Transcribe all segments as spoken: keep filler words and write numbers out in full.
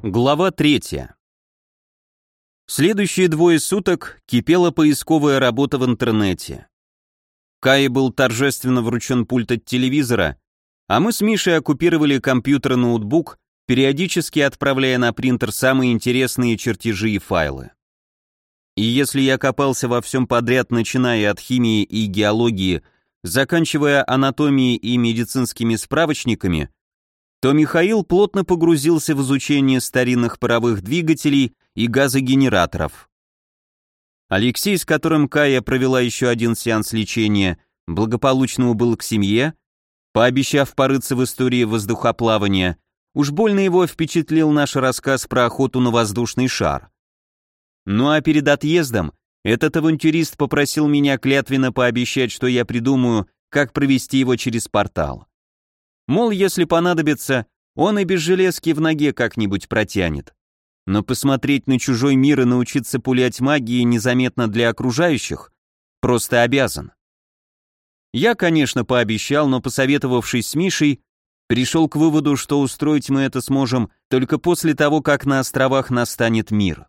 Глава третья. Следующие двое суток кипела поисковая работа в интернете. Кае был торжественно вручен пульт от телевизора, а мы с Мишей оккупировали компьютер и ноутбук, периодически отправляя на принтер самые интересные чертежи и файлы. И если я копался во всем подряд, начиная от химии и геологии, заканчивая анатомией и медицинскими справочниками, то Михаил плотно погрузился в изучение старинных паровых двигателей и газогенераторов. Алексей, с которым Кая провела еще один сеанс лечения, благополучно убыл к семье, пообещав порыться в истории воздухоплавания. Уж больно его впечатлил наш рассказ про охоту на воздушный шар. Ну а перед отъездом этот авантюрист попросил меня клятвенно пообещать, что я придумаю, как провести его через портал. Мол, если понадобится, он и без железки в ноге как-нибудь протянет. Но посмотреть на чужой мир и научиться пулять магией незаметно для окружающих просто обязан. Я, конечно, пообещал, но, посоветовавшись с Мишей, пришел к выводу, что устроить мы это сможем только после того, как на островах настанет мир.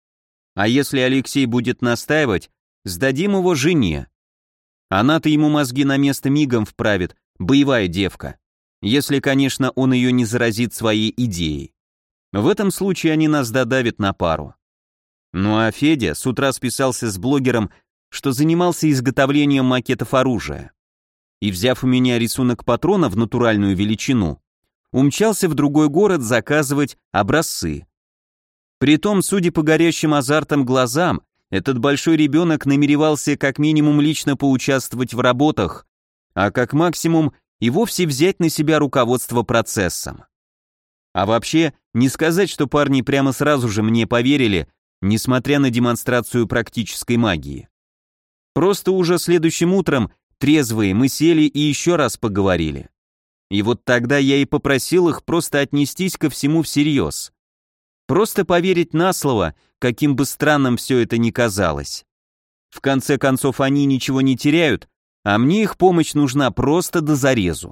А если Алексей будет настаивать, сдадим его жене. Она-то ему мозги на место мигом вправит, боевая девка. Если, конечно, он ее не заразит своей идеей. В этом случае они нас додавят на пару. Ну а Федя с утра списался с блогером, что занимался изготовлением макетов оружия. И, взяв у меня рисунок патрона в натуральную величину, умчался в другой город заказывать образцы. Притом, судя по горящим азартом глазам, этот большой ребенок намеревался как минимум лично поучаствовать в работах, а как максимум и вовсе взять на себя руководство процессом. А вообще, не сказать, что парни прямо сразу же мне поверили, несмотря на демонстрацию практической магии. Просто уже следующим утром, трезвые, мы сели и еще раз поговорили. И вот тогда я и попросил их просто отнестись ко всему всерьез. Просто поверить на слово, каким бы странным все это ни казалось. В конце концов, они ничего не теряют, а мне их помощь нужна просто до зарезу.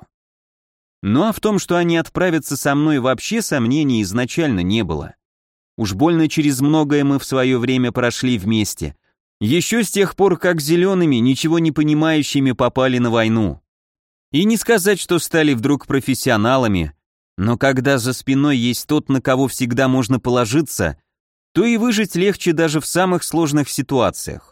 Ну а в том, что они отправятся со мной, вообще сомнений изначально не было. Уж больно через многое мы в свое время прошли вместе. Еще с тех пор, как зелеными, ничего не понимающими попали на войну. И не сказать, что стали вдруг профессионалами, но когда за спиной есть тот, на кого всегда можно положиться, то и выжить легче даже в самых сложных ситуациях.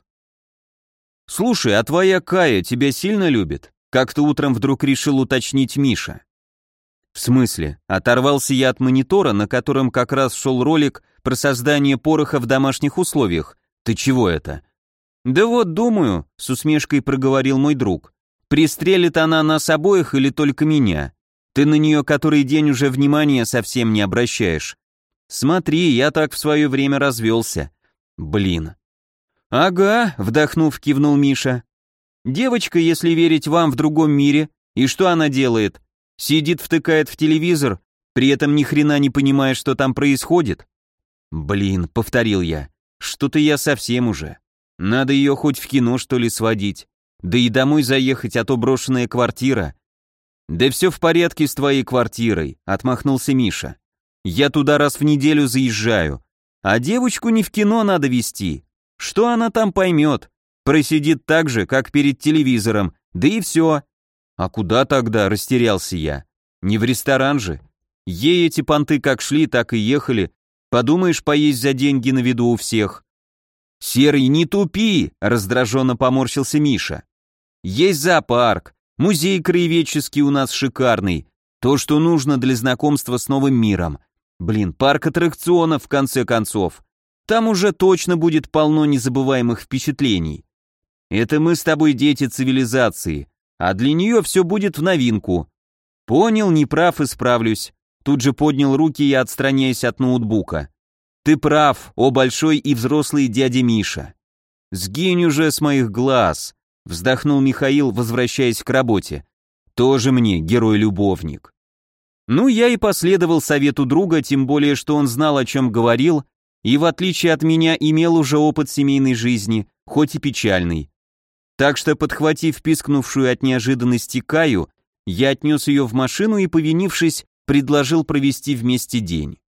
«Слушай, а твоя Кая тебя сильно любит?» Как-то утром вдруг решил уточнить Миша. «В смысле?» Оторвался я от монитора, на котором как раз шел ролик про создание пороха в домашних условиях. «Ты чего это?» «Да вот, думаю», — с усмешкой проговорил мой друг. «Пристрелит она нас обоих или только меня? Ты на нее который день уже внимания совсем не обращаешь. Смотри, я так в свое время развелся. Блин». «Ага», — вдохнув, кивнул Миша. «Девочка, если верить вам, в другом мире, и что она делает? Сидит, втыкает в телевизор, при этом ни хрена не понимая, что там происходит?» «Блин», — повторил я, — «что-то я совсем уже. Надо ее хоть в кино, что ли, сводить. Да и домой заехать, а то брошенная квартира». «Да все в порядке с твоей квартирой», — отмахнулся Миша. «Я туда раз в неделю заезжаю, а девочку не в кино надо везти. Что она там поймет? Просидит так же, как перед телевизором, да и все». «А куда тогда?» — растерялся я. «Не в ресторан же. Ей эти понты как шли, так и ехали. Подумаешь, поесть за деньги на виду у всех». «Серый, не тупи!» — раздраженно поморщился Миша. «Есть зоопарк, музей краеведческий у нас шикарный, то, что нужно для знакомства с новым миром. Блин, парк аттракционов, в конце концов. Там уже точно будет полно незабываемых впечатлений. Это мы с тобой дети цивилизации, а для нее все будет в новинку». «Понял, не прав, исправлюсь». Тут же поднял руки я, отстраняясь от ноутбука. «Ты прав, о большой и взрослый дядя Миша». «Сгинь уже с моих глаз», — вздохнул Михаил, возвращаясь к работе. «Тоже мне герой-любовник». Ну, я и последовал совету друга, тем более, что он знал, о чем говорил, и, в отличие от меня, имел уже опыт семейной жизни, хоть и печальный. Так что, подхватив пискнувшую от неожиданности Каю, я отнес ее в машину и, повинившись, предложил провести вместе день.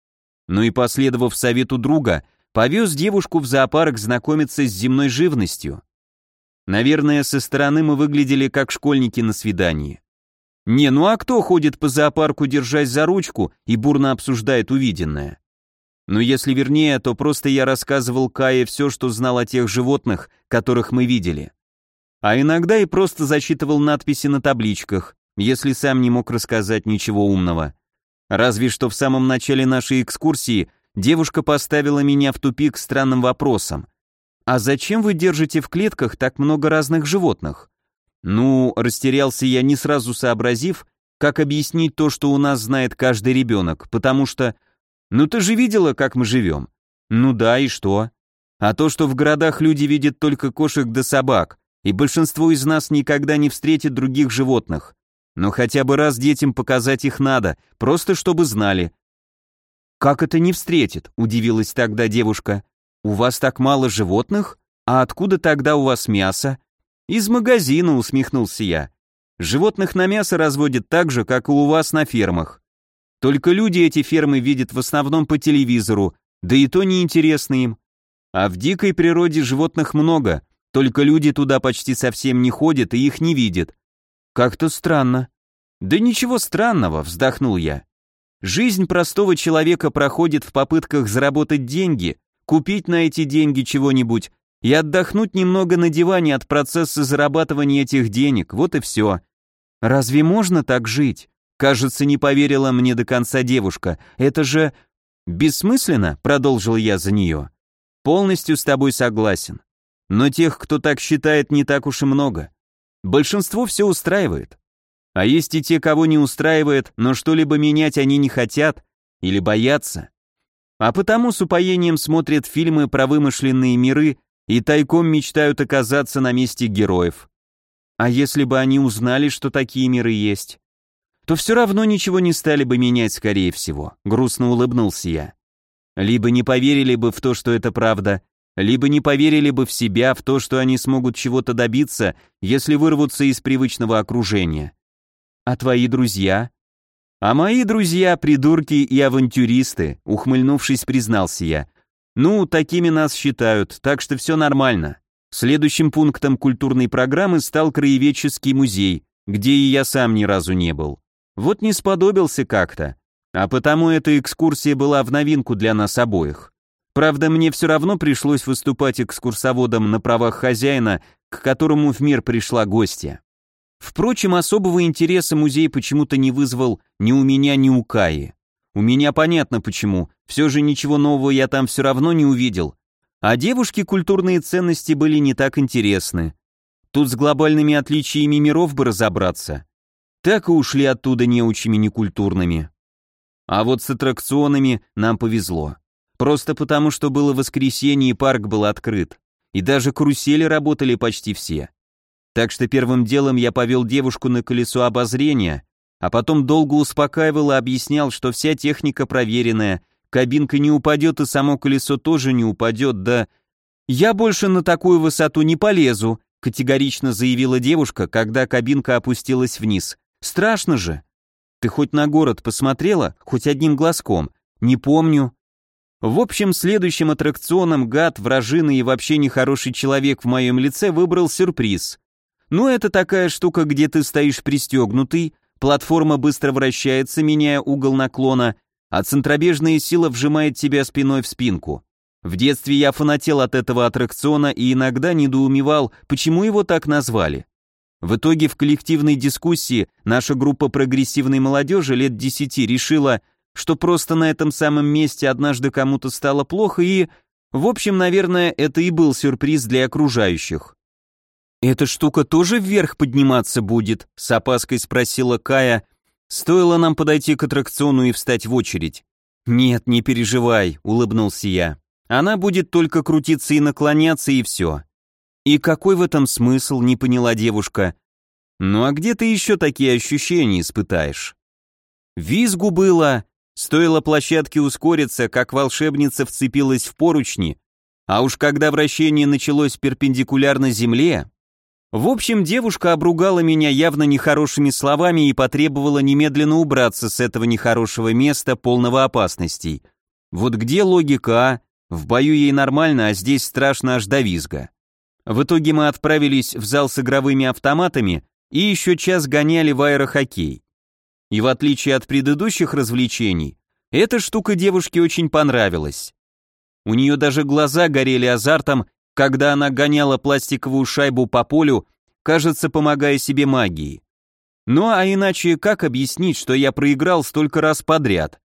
Ну и, последовав совету друга, повез девушку в зоопарк знакомиться с земной живностью. Наверное, со стороны мы выглядели как школьники на свидании. Не, ну а кто ходит по зоопарку, держась за ручку и бурно обсуждает увиденное? Но если вернее, то просто я рассказывал Кае все, что знал о тех животных, которых мы видели. А иногда и просто зачитывал надписи на табличках, если сам не мог рассказать ничего умного. Разве что в самом начале нашей экскурсии девушка поставила меня в тупик странным вопросом. «А зачем вы держите в клетках так много разных животных?» Ну, растерялся я, не сразу сообразив, как объяснить то, что у нас знает каждый ребенок, потому что... Ну ты же видела, как мы живем? Ну да, и что? А то, что в городах люди видят только кошек да собак, и большинство из нас никогда не встретит других животных. Но хотя бы раз детям показать их надо, просто чтобы знали. «Как это не встретит?» – удивилась тогда девушка. «У вас так мало животных? А откуда тогда у вас мясо?» «Из магазина», — усмехнулся я. «Животных на мясо разводят так же, как и у вас на фермах. Только люди эти фермы видят в основном по телевизору, да и то неинтересно им. А в дикой природе животных много, только люди туда почти совсем не ходят и их не видят. Как-то странно». «Да ничего странного», — вздохнул я. «Жизнь простого человека проходит в попытках заработать деньги, купить на эти деньги чего-нибудь, и отдохнуть немного на диване от процесса зарабатывания этих денег, вот и все. Разве можно так жить? Кажется, не поверила мне до конца девушка. Это же... Бессмысленно, продолжил я за нее. Полностью с тобой согласен. Но тех, кто так считает, не так уж и много. Большинство все устраивает. А есть и те, кого не устраивает, но что-либо менять они не хотят или боятся. А потому с упоением смотрят фильмы про вымышленные миры, и тайком мечтают оказаться на месте героев. А если бы они узнали, что такие миры есть, то все равно ничего не стали бы менять, скорее всего, грустно улыбнулся я. Либо не поверили бы в то, что это правда, либо не поверили бы в себя, в то, что они смогут чего-то добиться, если вырвутся из привычного окружения. А твои друзья? А мои друзья — придурки и авантюристы, ухмыльнувшись, признался я. Ну, такими нас считают, так что все нормально. Следующим пунктом культурной программы стал краеведческий музей, где и я сам ни разу не был. Вот не сподобился как-то, а потому эта экскурсия была в новинку для нас обоих. Правда, мне все равно пришлось выступать экскурсоводом на правах хозяина, к которому в мир пришла гостья. Впрочем, особого интереса музей почему-то не вызвал ни у меня, ни у Каи. У меня понятно почему, все же ничего нового я там все равно не увидел. А девушке культурные ценности были не так интересны. Тут с глобальными отличиями миров бы разобраться. Так и ушли оттуда неучими некультурными. А вот с аттракционами нам повезло. Просто потому, что было воскресенье и парк был открыт. И даже карусели работали почти все. Так что первым делом я повел девушку на колесо обозрения, а потом долго успокаивал и объяснял, что вся техника проверенная, кабинка не упадет и само колесо тоже не упадет, да... «Я больше на такую высоту не полезу», категорично заявила девушка, когда кабинка опустилась вниз. «Страшно же». «Ты хоть на город посмотрела? Хоть одним глазком?» «Не помню». В общем, следующим аттракционом гад, вражина и вообще нехороший человек в моем лице выбрал сюрприз. Ну, это такая штука, где ты стоишь пристегнутый, платформа быстро вращается, меняя угол наклона, а центробежная сила вжимает тебя спиной в спинку. В детстве я фанател от этого аттракциона и иногда недоумевал, почему его так назвали. В итоге в коллективной дискуссии наша группа прогрессивной молодежи лет десяти решила, что просто на этом самом месте однажды кому-то стало плохо и... В общем, наверное, это и был сюрприз для окружающих. «Эта штука тоже вверх подниматься будет?» — с опаской спросила Кая. Стоило нам подойти к аттракциону и встать в очередь. «Нет, не переживай», — улыбнулся я. «Она будет только крутиться и наклоняться, и все». «И какой в этом смысл?» — не поняла девушка. «Ну а где ты еще такие ощущения испытаешь?» Визгу было. Стоило площадке ускориться, как волшебница вцепилась в поручни, а уж когда вращение началось перпендикулярно земле... В общем, девушка обругала меня явно нехорошими словами и потребовала немедленно убраться с этого нехорошего места, полного опасностей. Вот где логика, а? В бою ей нормально, а здесь страшно аж до визга. В итоге мы отправились в зал с игровыми автоматами и еще час гоняли в аэрохоккей. И в отличие от предыдущих развлечений, эта штука девушке очень понравилась. У нее даже глаза горели азартом, когда она гоняла пластиковую шайбу по полю, кажется, помогая себе магией. Ну а иначе как объяснить, что я проиграл столько раз подряд?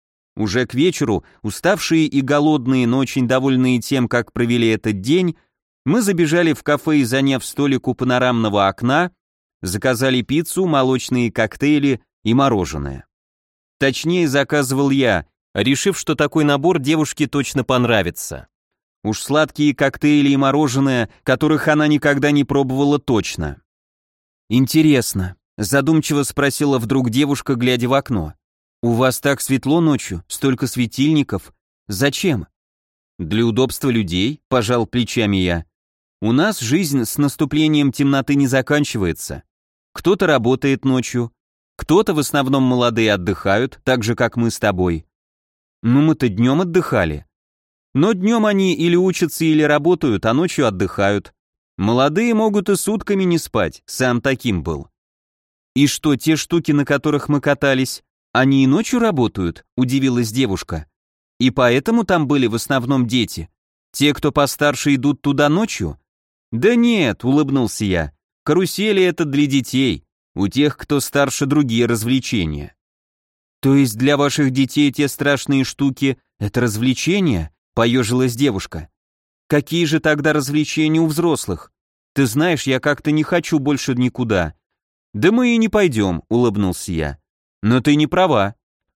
Уже к вечеру, уставшие и голодные, но очень довольные тем, как провели этот день, мы забежали в кафе и, заняв столик у панорамного окна, заказали пиццу, молочные коктейли и мороженое. Точнее, заказывал я, решив, что такой набор девушке точно понравится. Уж сладкие коктейли и мороженое, которых она никогда не пробовала точно. «Интересно», — задумчиво спросила вдруг девушка, глядя в окно. «У вас так светло ночью, столько светильников. Зачем?» «Для удобства людей», — пожал плечами я. «У нас жизнь с наступлением темноты не заканчивается. Кто-то работает ночью, кто-то, в основном молодые, отдыхают, так же, как мы с тобой. Ну, мы-то днем отдыхали. Но днем они или учатся, или работают, а ночью отдыхают. Молодые могут и сутками не спать, сам таким был». «И что, те штуки, на которых мы катались, они и ночью работают?» — удивилась девушка. «И поэтому там были в основном дети? Те, кто постарше, идут туда ночью?» «Да нет», — улыбнулся я, — «карусели — это для детей, у тех, кто старше, другие развлечения». «То есть для ваших детей те страшные штуки — это развлечения?» — поежилась девушка. «Какие же тогда развлечения у взрослых? Ты знаешь, я как-то не хочу больше никуда». «Да мы и не пойдем», — улыбнулся я. «Но ты не права.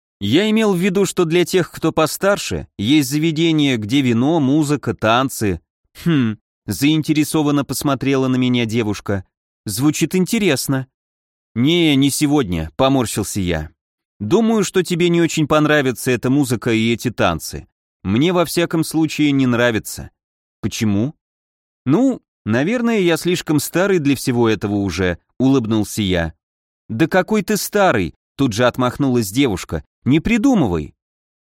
Я имел в виду, что для тех, кто постарше, есть заведения, где вино, музыка, танцы». «Хм», — заинтересованно посмотрела на меня девушка. «Звучит интересно». «Не, не сегодня», — поморщился я. «Думаю, что тебе не очень понравится эта музыка и эти танцы. Мне во всяком случае не нравится». «Почему?» «Ну, наверное, я слишком старый для всего этого уже», — улыбнулся я. «Да какой ты старый», — тут же отмахнулась девушка. «Не придумывай».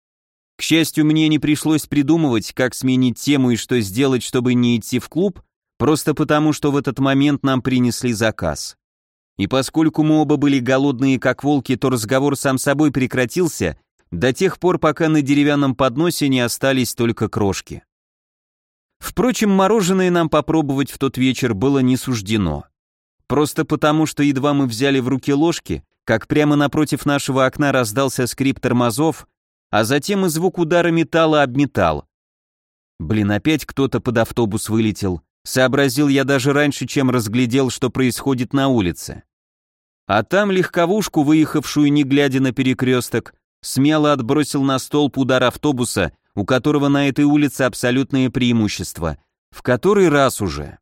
К счастью, мне не пришлось придумывать, как сменить тему и что сделать, чтобы не идти в клуб, просто потому, что в этот момент нам принесли заказ. И поскольку мы оба были голодные как волки, то разговор сам собой прекратился до тех пор, пока на деревянном подносе не остались только крошки. Впрочем, мороженое нам попробовать в тот вечер было не суждено. Просто потому, что едва мы взяли в руки ложки, как прямо напротив нашего окна раздался скрип тормозов, а затем и звук удара металла об металл. Блин, опять кто-то под автобус вылетел. Сообразил я даже раньше, чем разглядел, что происходит на улице. А там легковушку, выехавшую не глядя на перекресток, смело отбросил на столб удар автобуса, у которого на этой улице абсолютное преимущество. В который раз уже.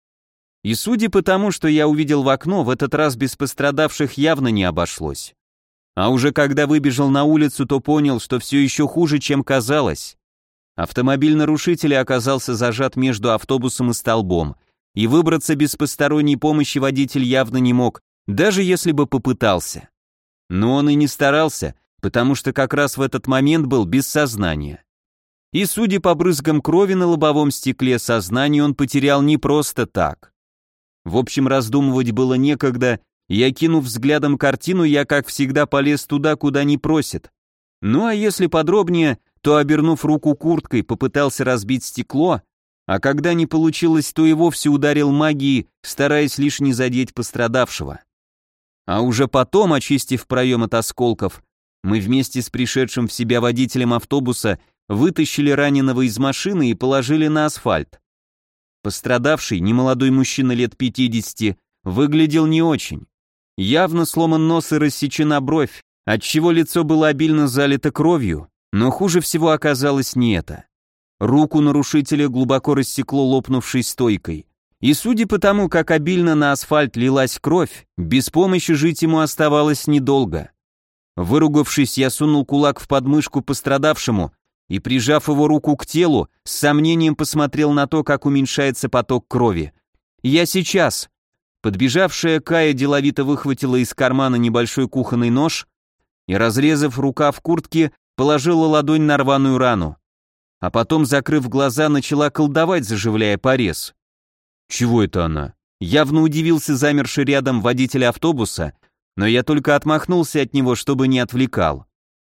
И судя по тому, что я увидел в окно, в этот раз без пострадавших явно не обошлось. А уже когда выбежал на улицу, то понял, что все еще хуже, чем казалось. Автомобиль нарушителя оказался зажат между автобусом и столбом, и выбраться без посторонней помощи водитель явно не мог, даже если бы попытался. Но он и не старался, потому что как раз в этот момент был без сознания. И, судя по брызгам крови на лобовом стекле, сознание он потерял не просто так. В общем, раздумывать было некогда, и, окинув взглядом картину, я, как всегда, полез туда, куда не просит. Ну а если подробнее, то, обернув руку курткой, попытался разбить стекло, а когда не получилось, то и вовсе ударил магией, стараясь лишь не задеть пострадавшего. А уже потом, очистив проем от осколков, мы вместе с пришедшим в себя водителем автобуса вытащили раненого из машины и положили на асфальт. Пострадавший, немолодой мужчина лет пятидесяти, выглядел не очень. Явно сломан нос и рассечена бровь, отчего лицо было обильно залито кровью, но хуже всего оказалось не это. Руку нарушителя глубоко рассекло лопнувшей стойкой. И судя по тому, как обильно на асфальт лилась кровь, без помощи жить ему оставалось недолго. Выругавшись, я сунул кулак в подмышку пострадавшему и, прижав его руку к телу, с сомнением посмотрел на то, как уменьшается поток крови. «Я сейчас!» Подбежавшая Кая деловито выхватила из кармана небольшой кухонный нож и, разрезав рукав куртки, положила ладонь на рваную рану. А потом, закрыв глаза, начала колдовать, заживляя порез. Чего это она? Явно удивился замерший рядом водитель автобуса, но я только отмахнулся от него, чтобы не отвлекал.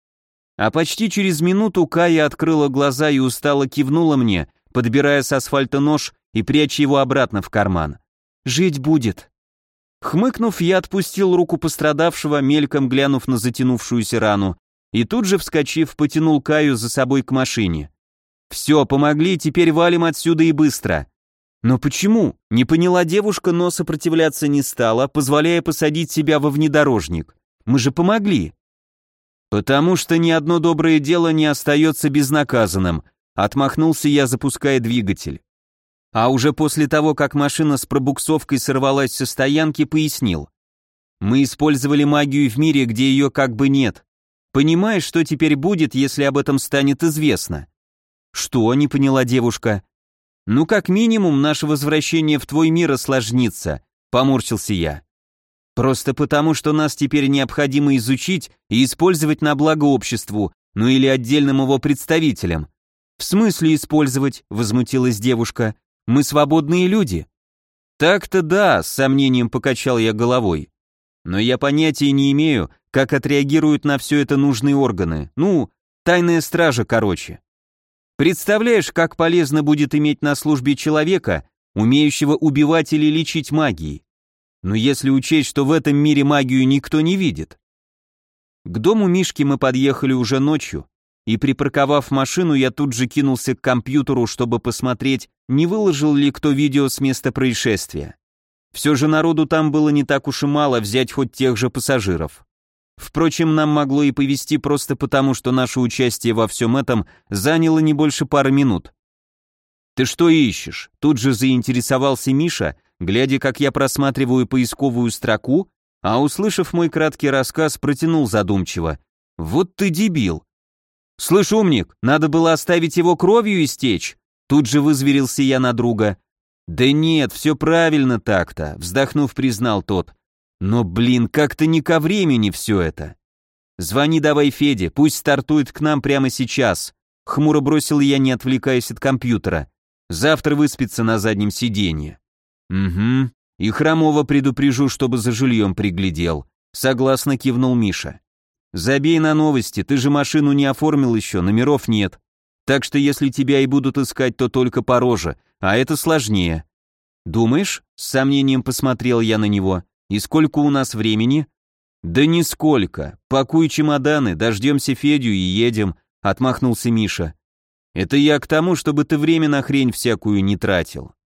А почти через минуту Кая открыла глаза и устало кивнула мне, подбирая с асфальта нож и пряча его обратно в карман. «Жить будет». Хмыкнув, я отпустил руку пострадавшего, мельком глянув на затянувшуюся рану, и тут же, вскочив, потянул Каю за собой к машине. «Все, помогли, теперь валим отсюда и быстро». «Но почему?» — не поняла девушка, но сопротивляться не стала, позволяя посадить себя во внедорожник. «Мы же помогли». «Потому что ни одно доброе дело не остается безнаказанным», — отмахнулся я, запуская двигатель. А уже после того, как машина с пробуксовкой сорвалась со стоянки, пояснил. «Мы использовали магию в мире, где ее как бы нет. Понимаешь, что теперь будет, если об этом станет известно?» «Что?» — не поняла девушка. «Ну, как минимум, наше возвращение в твой мир осложнится», — поморщился я. «Просто потому, что нас теперь необходимо изучить и использовать на благо обществу, ну или отдельным его представителям». «В смысле использовать?» — возмутилась девушка. «Мы свободные люди». «Так-то да», — с сомнением покачал я головой. «Но я понятия не имею, как отреагируют на все это нужные органы. Ну, тайная стража, короче. Представляешь, как полезно будет иметь на службе человека, умеющего убивать или лечить магией? Но если учесть, что в этом мире магию никто не видит». К дому Мишки мы подъехали уже ночью, и припарковав машину, я тут же кинулся к компьютеру, чтобы посмотреть, не выложил ли кто видео с места происшествия. Все же народу там было не так уж и мало, взять хоть тех же пассажиров. Впрочем, нам могло и повезти просто потому, что наше участие во всем этом заняло не больше пары минут. «Ты что ищешь?» — тут же заинтересовался Миша, глядя, как я просматриваю поисковую строку, а, услышав мой краткий рассказ, протянул задумчиво. «Вот ты дебил!» «Слышь, умник, надо было оставить его кровью истечь!» Тут же вызверился я на друга. «Да нет, все правильно так-то», — вздохнув, признал тот. «Но, блин, как-то не ко времени все это». «Звони давай Феде, пусть стартует к нам прямо сейчас», — хмуро бросил я, не отвлекаясь от компьютера. «Завтра выспится на заднем сиденье». «Угу, и Хромова предупрежу, чтобы за жильем приглядел», — согласно кивнул Миша. «Забей на новости, ты же машину не оформил еще, номеров нет. Так что если тебя и будут искать, то только по роже, а это сложнее». «Думаешь?» — с сомнением посмотрел я на него. «И сколько у нас времени?» «Да нисколько. Пакуй чемоданы, дождемся Федю и едем», — отмахнулся Миша. «Это я к тому, чтобы ты время на хрень всякую не тратил».